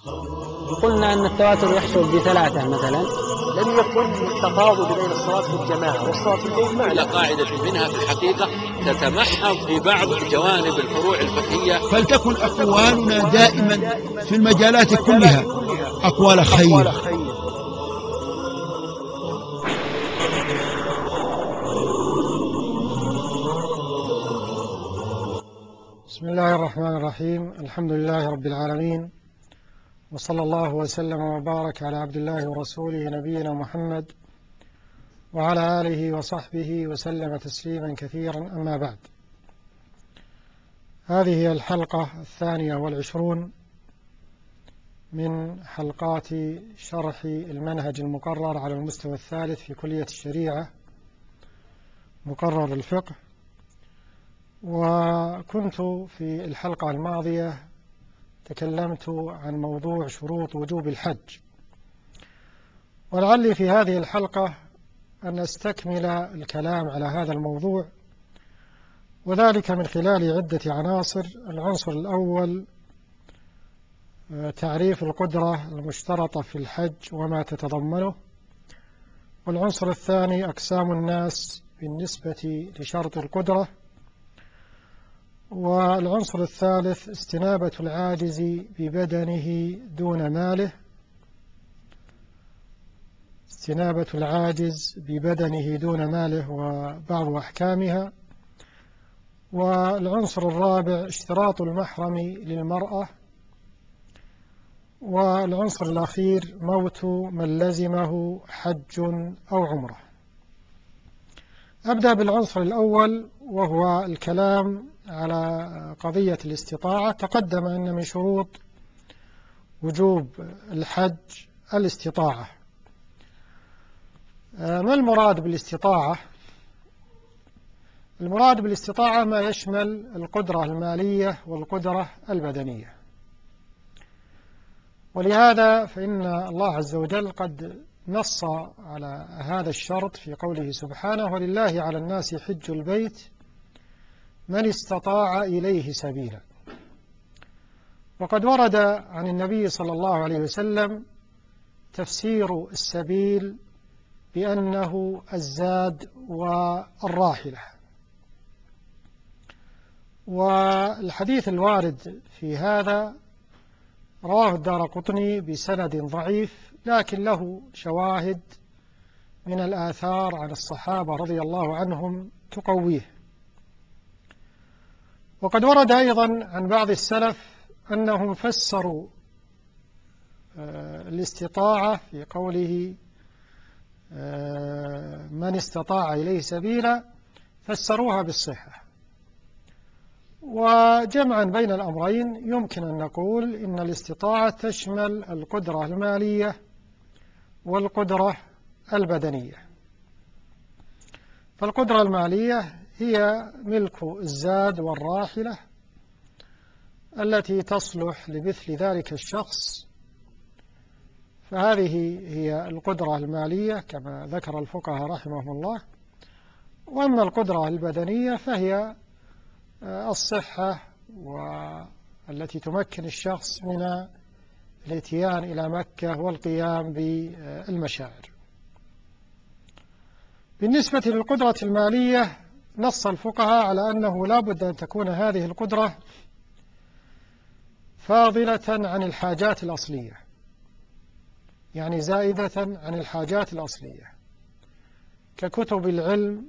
قلنا أن التواتر يحصل بثلاثة مثلا. لم يكن التفاضل بين الصلاة في الجماعة والصلاة في البيت على قاعدة منها في الحقيقة تتمحض في بعض جوانب الفروع الفقهية. فلتكن أقوالنا دائما في المجالات كلها أقوال خير. بسم الله الرحمن الرحيم. الحمد لله رب العالمين، وصلى الله وسلم وبارك على عبد الله ورسوله نبينا محمد وعلى آله وصحبه وسلم تسليما كثيرا. أما بعد، هذه هي الحلقة 22 من حلقات شرح المنهج المقرر على المستوى الثالث في كلية الشريعة، مقرر الفقه. وكنت في الحلقة الماضية تكلمت عن موضوع شروط وجوب الحج، ولعلي في هذه الحلقة أن أستكمل الكلام على هذا الموضوع، وذلك من خلال عدة عناصر. العنصر الأول تعريف القدرة المشترطة في الحج وما تتضمنه، والعنصر الثاني أقسام الناس بالنسبة لشرط القدرة، والعنصر الثالث استنابة العاجز ببدنه دون ماله، استنابة العاجز ببدنه دون ماله وبعض أحكامها، والعنصر الرابع اشتراط المحرم للمرأة، والعنصر الأخير موت من لزمه حج أو عمرة. أبدأ بالعنصر الأول، وهو الكلام على قضية الاستطاعة. تقدم أن من شروط وجوب الحج الاستطاعة. ما المراد بالاستطاعة؟ المراد بالاستطاعة ما يشمل القدرة المالية والقدرة البدنية، ولهذا فإن الله عز وجل قد نص على هذا الشرط في قوله سبحانه: ولله على الناس حج البيت من استطاع إليه سبيلا. وقد ورد عن النبي صلى الله عليه وسلم تفسير السبيل بأنه الزاد والراحلة، والحديث الوارد في هذا رواه الدارقطني بسند ضعيف، لكن له شواهد من الآثار عن الصحابة رضي الله عنهم تقويه. وقد ورد أيضا عن بعض السلف أنهم فسروا الاستطاعة في قوله من استطاع إليه سبيلا، فسروها بالصحة. وجمعا بين الأمرين يمكن أن نقول إن الاستطاعة تشمل القدرة المالية والقدرة البدنية. فالقدرة المالية هي ملك الزاد والراحلة التي تصلح لمثل ذلك الشخص، فهذه هي القدرة المالية كما ذكر الفقهاء رحمهم الله. وأما القدرة البدنية فهي الصحة والتي تمكن الشخص من الاتيان إلى مكة والقيام بالمشاعر. بالنسبة للقدرة المالية نص الفقهاء على أنه لا بد أن تكون هذه القدرة فاضلة عن الحاجات الأصلية، يعني زائدة عن الحاجات الأصلية ككتب العلم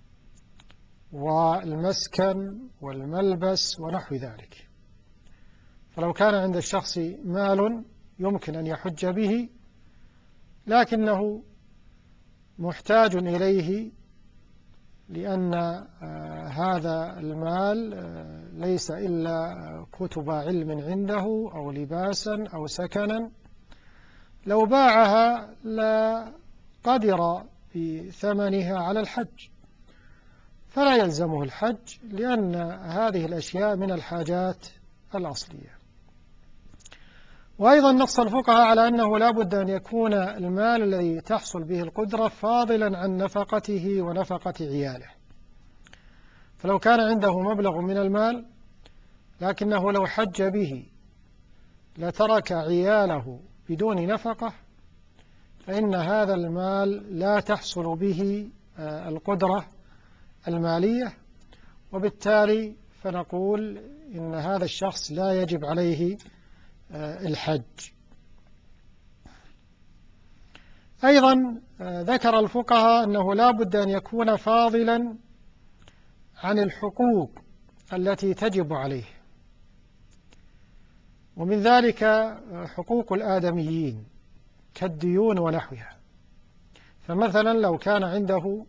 والمسكن والملبس ونحو ذلك. فلو كان عند الشخص مال يمكن أن يحج به، لكنه محتاج إليه لأن هذا المال ليس إلا كتب علم عنده أو لباسا أو سكنا، لو باعها لا قدر بثمنها على الحج، فلا يلزمه الحج، لأن هذه الأشياء من الحاجات الأصلية. وأيضا نص الفقهاء على أنه لا بد أن يكون المال الذي تحصل به القدرة فاضلا عن نفقته ونفقة عياله. فلو كان عنده مبلغ من المال لكنه لو حج به لترك عياله بدون نفقة، فإن هذا المال لا تحصل به القدرة المالية، وبالتالي فنقول إن هذا الشخص لا يجب عليه الحج. أيضا ذكر الفقهاء أنه لا بد أن يكون فاضلا عن الحقوق التي تجب عليه، ومن ذلك حقوق الآدميين كالديون ونحوها. فمثلا لو كان عنده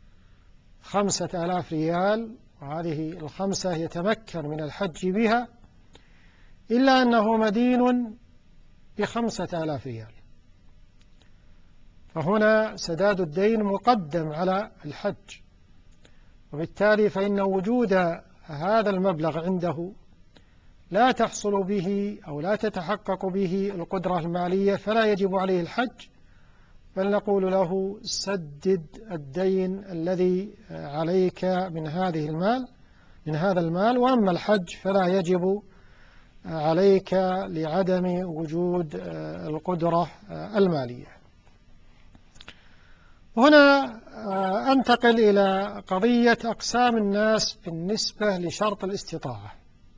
5000 ريال، وهذه 5 يتمكن من الحج بها، إلا أنه مدين ب5000 ريال، فهنا سداد الدين مقدم على الحج، وبالتالي فإن وجود هذا المبلغ عنده لا تحصل به أو لا تتحقق به القدرة المالية، فلا يجب عليه الحج، بل نقول له سدد الدين الذي عليك من هذا المال، وأما الحج فلا يجب عليك لعدم وجود القدرة المالية. هنا أنتقل إلى قضية أقسام الناس بالنسبة لشرط الاستطاعة.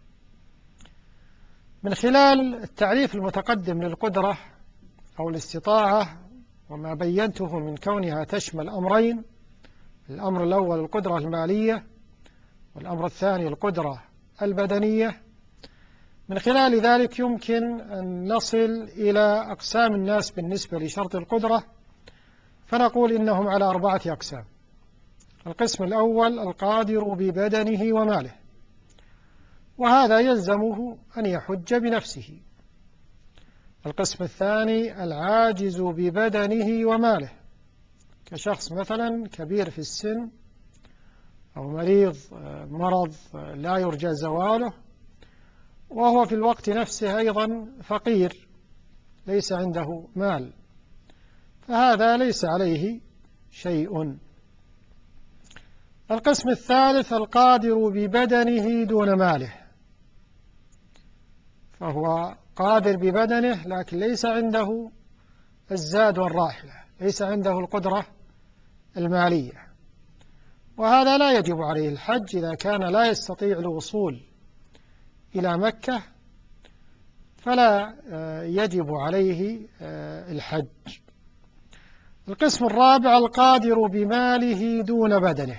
من خلال التعريف المتقدم للقدرة أو الاستطاعة وما بينته من كونها تشمل أمرين: الأمر الأول القدرة المالية، والأمر الثاني القدرة البدنية، من خلال ذلك يمكن أن نصل إلى أقسام الناس بالنسبة لشرط القدرة، فنقول إنهم على 4 أقسام. القسم الأول القادر ببدنه وماله، وهذا يلزمه أن يحج بنفسه. القسم الثاني العاجز ببدنه وماله، كشخص مثلا كبير في السن أو مريض مرض لا يرجى زواله، وهو في الوقت نفسه أيضا فقير ليس عنده مال، فهذا ليس عليه شيء. القسم الثالث القادر ببدنه دون ماله، فهو قادر ببدنه لكن ليس عنده الزاد والراحلة، ليس عنده القدرة المالية، وهذا لا يجب عليه الحج إذا كان لا يستطيع الوصول إلى مكة، فلا يجب عليه الحج. القسم الرابع القادر بماله دون بدنه،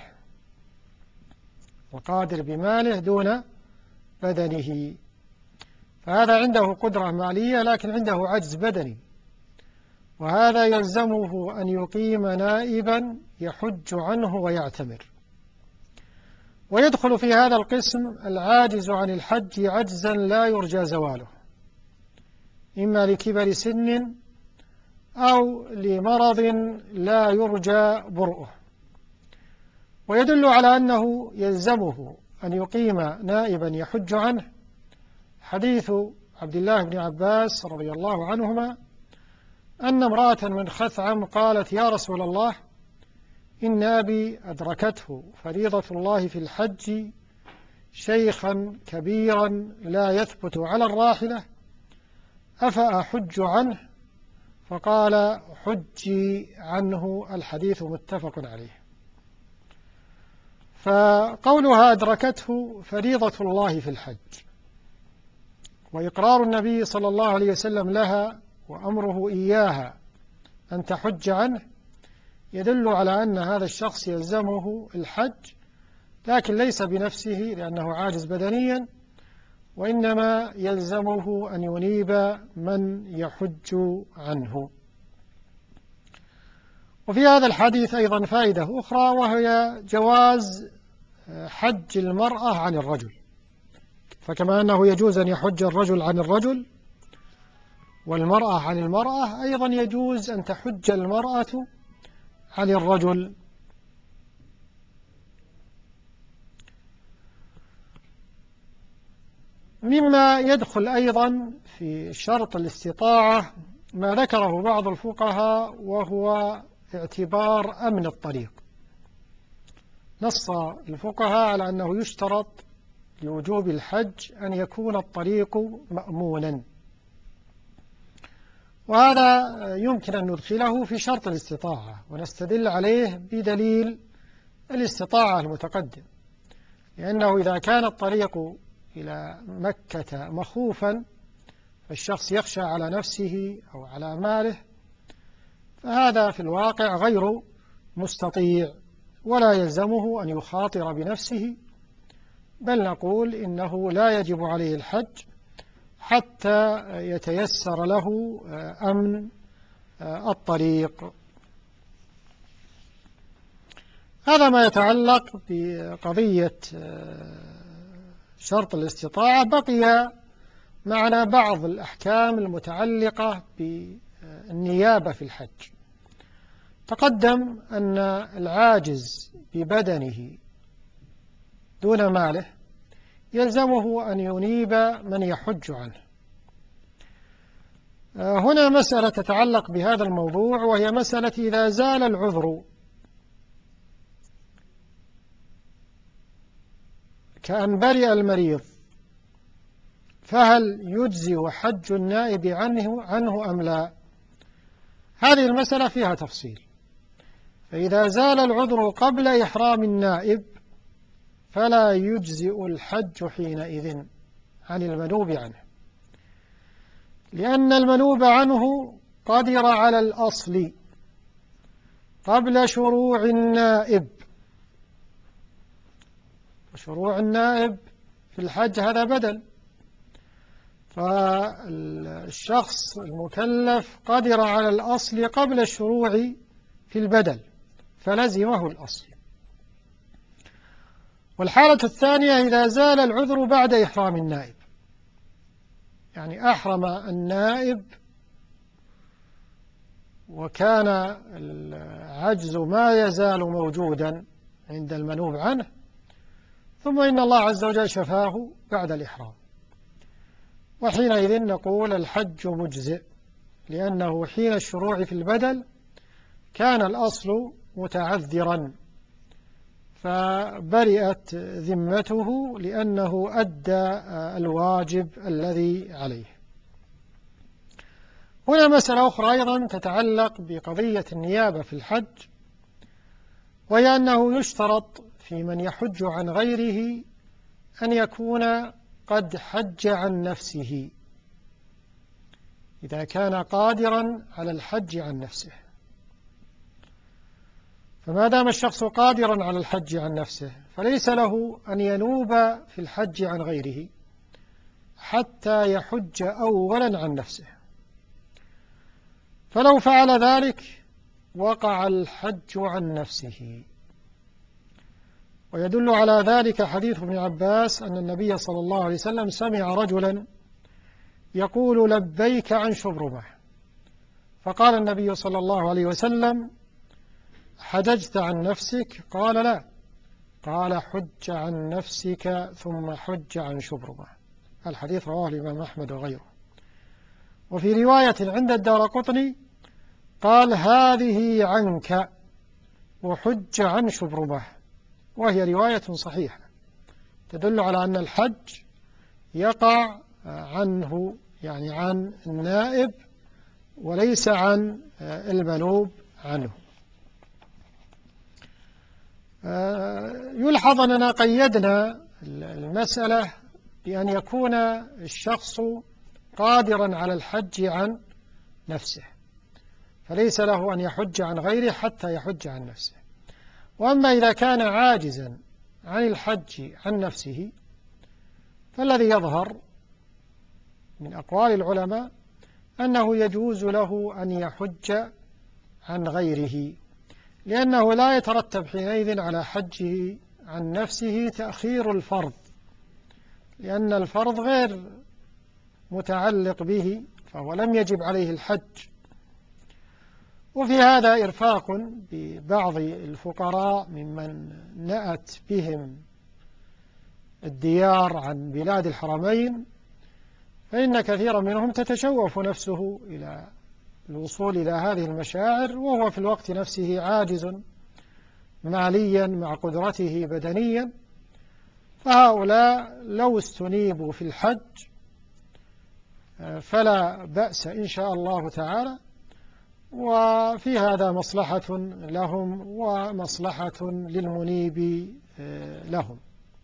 القادر بماله دون بدنه، فهذا عنده قدرة مالية لكن عنده عجز بدني، وهذا يلزمه أن يقيم نائبا يحج عنه ويعتمر. ويدخل في هذا القسم العاجز عن الحج عجزا لا يرجى زواله، إما لكبر سن أو لمرض لا يرجى برؤه، ويدل على أنه يلزمه أن يقيم نائبا يحج عنه حديث عبد الله بن عباس رضي الله عنهما أن امرأة من خثعم قالت: يا رسول الله، إن أبي أدركته فريضة الله في الحج شيخا كبيرا لا يثبت على الراحلة، أفأحج عنه؟ فقال: حجي عنه. الحديث متفق عليه. فقولها أدركته فريضة الله في الحج، وإقرار النبي صلى الله عليه وسلم لها وأمره إياها أن تحج عنه يدل على أن هذا الشخص يلزمه الحج، لكن ليس بنفسه لأنه عاجز بدنيا، وإنما يلزمه أن ينيب من يحج عنه. وفي هذا الحديث أيضا فائدة أخرى، وهي جواز حج المرأة عن الرجل، فكما أنه يجوز أن يحج الرجل عن الرجل والمرأة عن المرأة، أيضا يجوز أن تحج المرأة عن الرجل. مما يدخل أيضا في شرط الاستطاعة ما ذكره بعض الفقهاء، وهو اعتبار أمن الطريق. نص الفقهاء على أنه يشترط لوجوب الحج أن يكون الطريق مأمونا، وهذا يمكن أن ندخله في شرط الاستطاعة، ونستدل عليه بدليل الاستطاعة المتقدم، لأنه إذا كان الطريق إلى مكة مخوفا فالشخص يخشى على نفسه أو على ماله، فهذا في الواقع غير مستطيع ولا يلزمه أن يخاطر بنفسه، بل نقول إنه لا يجب عليه الحج حتى يتيسر له أمن الطريق. هذا ما يتعلق بقضية شرط الاستطاعة. بقي معنا بعض الأحكام المتعلقة بالنيابة في الحج. تقدم أن العاجز ببدنه دون ماله يلزمه أن ينيب من يحج عنه. هنا مسألة تتعلق بهذا الموضوع، وهي مسألة إذا زال العذر كأن برئ المريض فهل يجزئ حج النائب عنه أم لا؟ هذه المسألة فيها تفصيل. فإذا زال العذر قبل إحرام النائب فلا يجزئ الحج حينئذ عن المنوب عنه، لأن المنوب عنه قدر على الأصل قبل شروع النائب. وشروع النائب في الحج هذا بدل، فالشخص المكلف قدر على الأصل قبل الشروع في البدل فلزمه الأصل. والحالة الثانية إذا زال العذر بعد إحرام النائب، يعني أحرم النائب وكان العجز ما يزال موجودا عند المنوب عنه، ثم إن الله عز وجل شفاه بعد الإحرام، وحينئذ نقول الحج مجزئ، لأنه حين الشروع في البدل كان الأصل متعذرا فبرئت ذمته لأنه أدى الواجب الذي عليه. هنا مسألة أخرى أيضا تتعلق بقضية النيابة في الحج، وهي أنه يشترط في من يحج عن غيره أن يكون قد حج عن نفسه إذا كان قادرا على الحج عن نفسه. فما دام الشخص قادرا على الحج عن نفسه فليس له أن ينوب في الحج عن غيره حتى يحج أولا عن نفسه، فلو فعل ذلك وقع الحج عن نفسه. ويدل على ذلك حديث ابن عباس أن النبي صلى الله عليه وسلم سمع رجلا يقول لبيك عن شبرمة، فقال النبي صلى الله عليه وسلم حججت عن نفسك؟ قال لا، قال حج عن نفسك ثم حج عن شبرمة. الحديث رواه الإمام أحمد وغيره. وفي رواية عند الدارقطني قال هذه عنك وحج عن شبرمة، وهي رواية صحيحة تدل على أن الحج يقع عنه، يعني عن النائب وليس عن المنوب عنه. يلحظ أننا قيدنا المسألة بأن يكون الشخص قادرا على الحج عن نفسه، فليس له أن يحج عن غيره حتى يحج عن نفسه. وأما إذا كان عاجزا عن الحج عن نفسه فالذي يظهر من أقوال العلماء أنه يجوز له أن يحج عن غيره، لأنه لا يترتب حينئذ على حجه عن نفسه تأخير الفرض، لأن الفرض غير متعلق به فهو لم يجب عليه الحج. وفي هذا إرفاق ببعض الفقراء ممن نأت بهم الديار عن بلاد الحرمين، فإن كثيرا منهم تتشوف نفسه إلى الوصول إلى هذه المشاعر وهو في الوقت نفسه عاجز ماليا مع قدرته بدنيا، فهؤلاء لو استنيبوا في الحج فلا بأس إن شاء الله تعالى، وفي هذا مصلحة لهم ومصلحة للمنيب لهم.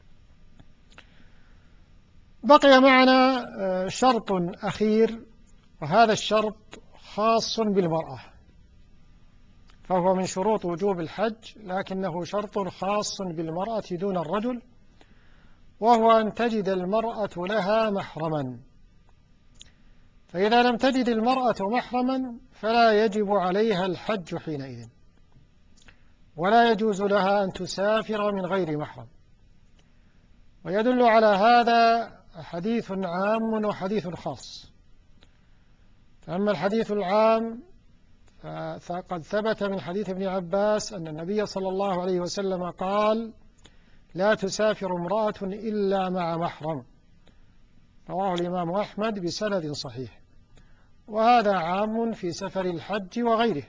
بقي معنا شرط أخير، وهذا الشرط خاص بالمرأة، فهو من شروط وجوب الحج لكنه شرط خاص بالمرأة دون الرجل، وهو أن تجد المرأة لها محرما. فإذا لم تجد المرأة محرما فلا يجب عليها الحج حينئذ، ولا يجوز لها أن تسافر من غير محرم. ويدل على هذا حديث عام وحديث خاص. فأما الحديث العام فقد ثبت من حديث ابن عباس أن النبي صلى الله عليه وسلم قال: لا تسافر امرأة إلا مع محرم، رواه الإمام أحمد بسند صحيح. وهذا عام في سفر الحج وغيره،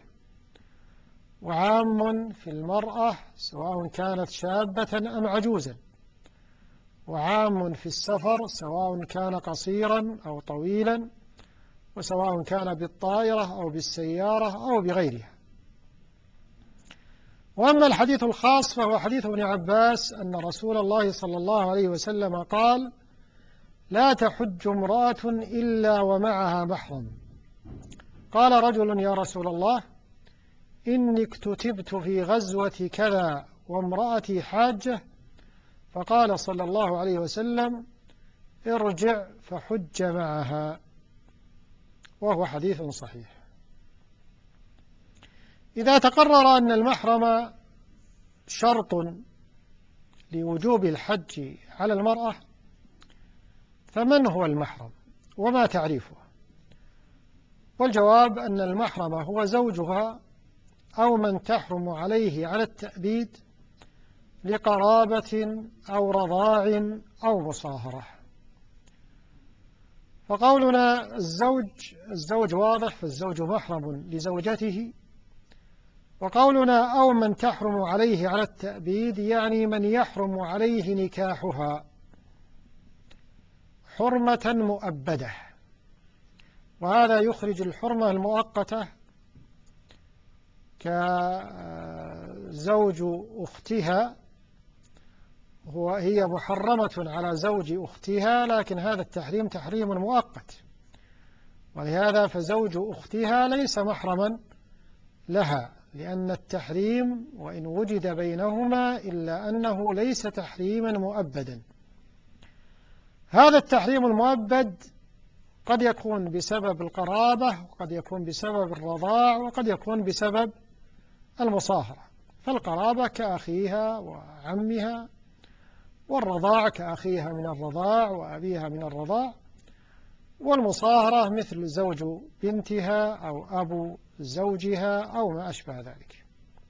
وعام في المرأة سواء كانت شابة أم عجوزا، وعام في السفر سواء كان قصيرا أو طويلا، وسواء كان بالطائرة أو بالسيارة أو بغيرها. وأما الحديث الخاص فهو حديث ابن عباس أن رسول الله صلى الله عليه وسلم قال: لا تحج امرأة إلا ومعها محرم. قال رجل: يا رسول الله، إني اكتتبت في غزوة كذا وامرأتي حاجة. فقال صلى الله عليه وسلم: ارجع فحج معها. وهو حديث صحيح. إذا تقرر أن المحرم شرط لوجوب الحج على المرأة، فمن هو المحرم وما تعريفه؟ والجواب أن المحرم هو زوجها أو من تحرم عليه على التأبيد لقرابة أو رضاع أو مصاهرة. فقولنا الزوج واضح، فالزوج محرم لزوجته. وقولنا أو من تحرم عليه على التأبيد يعني من يحرم عليه نكاحها حرمة مؤبدة، وهذا يخرج الحرمة المؤقتة كزوج أختها، هي محرمة على زوج أختها، لكن هذا التحريم تحريم مؤقت، ولهذا فزوج أختها ليس محرما لها، لأن التحريم وإن وجد بينهما إلا أنه ليس تحريما مؤبدا. هذا التحريم المؤبد قد يكون بسبب القرابة، وقد يكون بسبب الرضاع، وقد يكون بسبب المصاهرة. فالقرابة كأخيها وعمها، والرضاع كأخيها من الرضاع وأبيها من الرضاع، والمصاهرة مثل زوج بنتها أو أبو زوجها أو ما أشبه ذلك.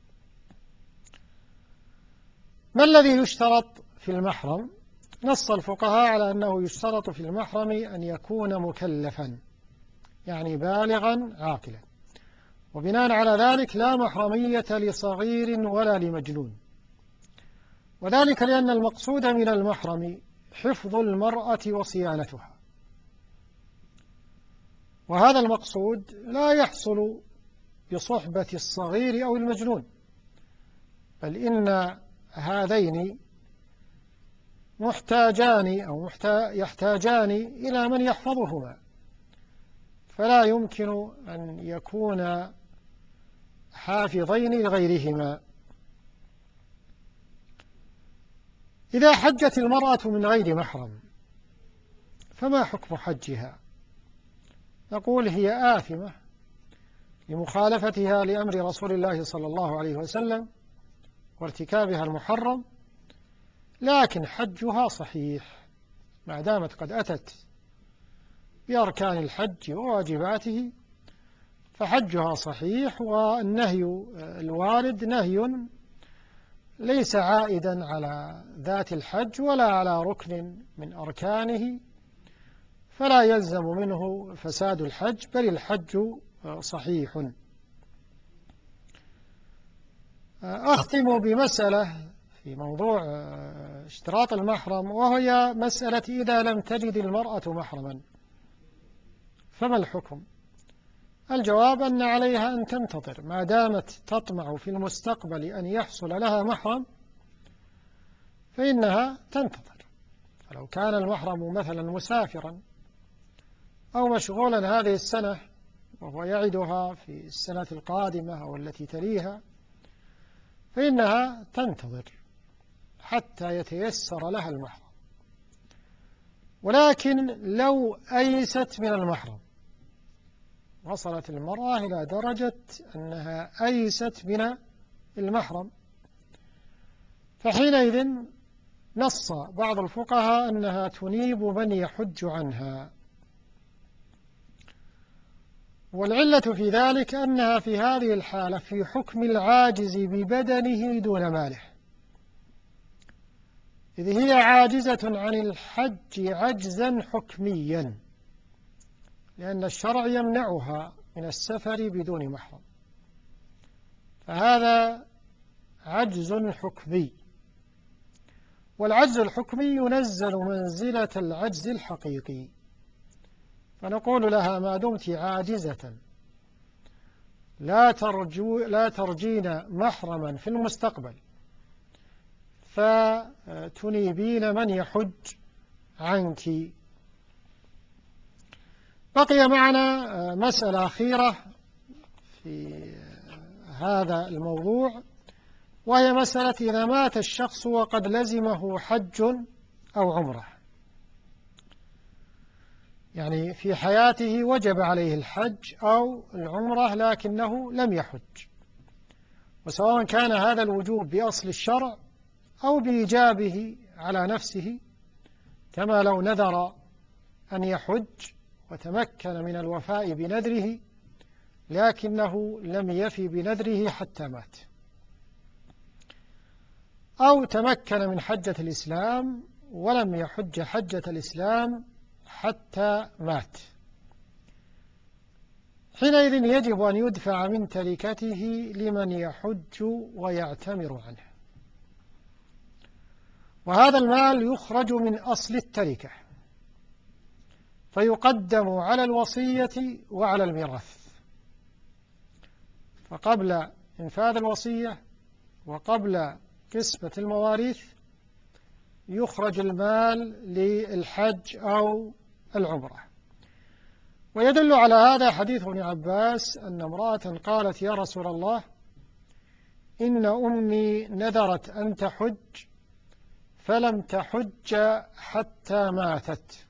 ما الذي يشترط في المحرم؟ نص الفقهاء على أنه يشترط في المحرم أن يكون مكلفا، يعني بالغا عاقلا، وبناء على ذلك لا محرمية لصغير ولا لمجنون، وذلك لأن المقصود من المحرم حفظ المرأة وصيانتها، وهذا المقصود لا يحصل بصحبة الصغير أو المجنون، بل إن هذين محتاجان أو يحتاجان إلى من يحفظهما، فلا يمكن أن يكون حافظين لغيرهما. إذا حجت المرأة من غير محرم فما حكم حجها؟ نقول هي آثمة لمخالفتها لأمر رسول الله صلى الله عليه وسلم وارتكابها المحرم، لكن حجها صحيح ما دامت قد أتت بأركان الحج وواجباته، فحجها صحيح. والنهي الوارد نهي ليس عائدا على ذات الحج ولا على ركن من أركانه، فلا يلزم منه فساد الحج، بل الحج صحيح. أختم بمسألة في موضوع اشتراط المحرم، وهي مسألة إذا لم تجد المرأة محرما. فما الحكم؟ الجواب أن عليها أن تنتظر ما دامت تطمع في المستقبل أن يحصل لها محرم، فإنها تنتظر. فلو كان المحرم مثلا مسافرا أو مشغولا هذه السنة وهو يعدها في السنة القادمة أو التي تليها، فإنها تنتظر حتى يتيسر لها المحرم. ولكن لو أيست من المحرم، وصلت المرأة إلى درجة أنها أيست من المحرم، فحينئذ نص بعض الفقهاء أنها تنيب من يحج عنها. والعلة في ذلك أنها في هذه الحالة في حكم العاجز ببدنه دون ماله، إذ هي عاجزة عن الحج عجزا حكميا، لأن الشرع يمنعها من السفر بدون محرم، فهذا عجز حكمي. والعجز الحكمي ينزل منزلة العجز الحقيقي، فنقول لها ما دمت عاجزة لا ترجين محرما في المستقبل، فتنيبين من يحج عنك. بقي معنا مسألة أخيرة في هذا الموضوع، وهي مسألة إذا مات الشخص وقد لزمه حج أو عمرة، يعني في حياته وجب عليه الحج أو العمرة لكنه لم يحج، وسواء كان هذا الوجوب بأصل الشرع أو بإيجابه على نفسه، كما لو نذر أن يحج وتمكن من الوفاء بنذره لكنه لم يفي بنذره حتى مات، أو تمكن من حجة الإسلام ولم يحج حجة الإسلام حتى مات، حينئذ يجب أن يدفع من تركته لمن يحج ويعتمر عنه، وهذا المال يخرج من أصل التركة فيقدم على الوصية وعلى الميراث. فقبل إنفاذ الوصية وقبل قسمة المواريث يخرج المال للحج أو العمرة. ويدل على هذا حديث ابن عباس أن امرأة قالت: يا رسول الله، إن أمي نذرت أن تحج فلم تحج حتى ماتت،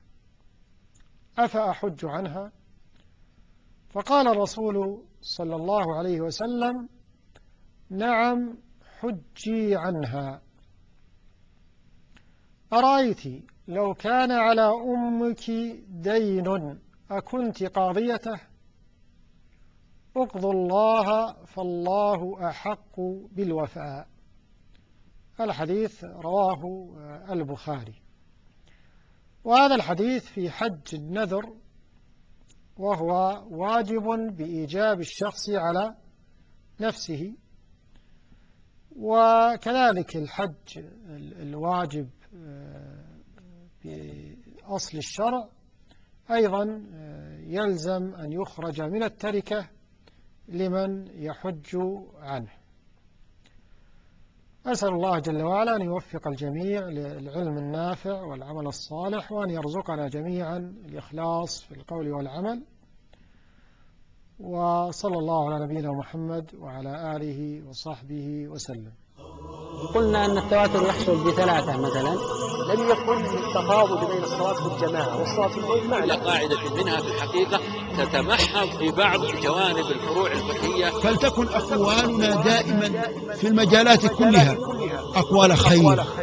أفأحج عنها؟ فقال الرسول صلى الله عليه وسلم: نعم، حجي عنها. أرأيت لو كان على أمك دين أكنت قاضيته؟ اقضوا الله فالله أحق بالوفاء. الحديث رواه البخاري. وهذا الحديث في حج النذر، وهو واجب بإيجاب الشخص على نفسه، وكذلك الحج الواجب بأصل الشرع أيضا يلزم أن يخرج من التركة لمن يحج عنه. أسأل الله جل وعلا أن يوفق الجميع للعلم النافع والعمل الصالح، وأن يرزقنا جميعا الإخلاص في القول والعمل. وصلى الله على نبينا محمد وعلى آله وصحبه وسلم. قلنا أن التواتر يحصل بثلاثة مثلا. لم يكن التفاضل بين الصلاة في الجماعة والصلاة في البيت على قاعدة منها في الحقيقة تتمحض في بعض جوانب الفروع الفقهية. فلتكن أقوالنا دائما في المجالات كلها أقوال خير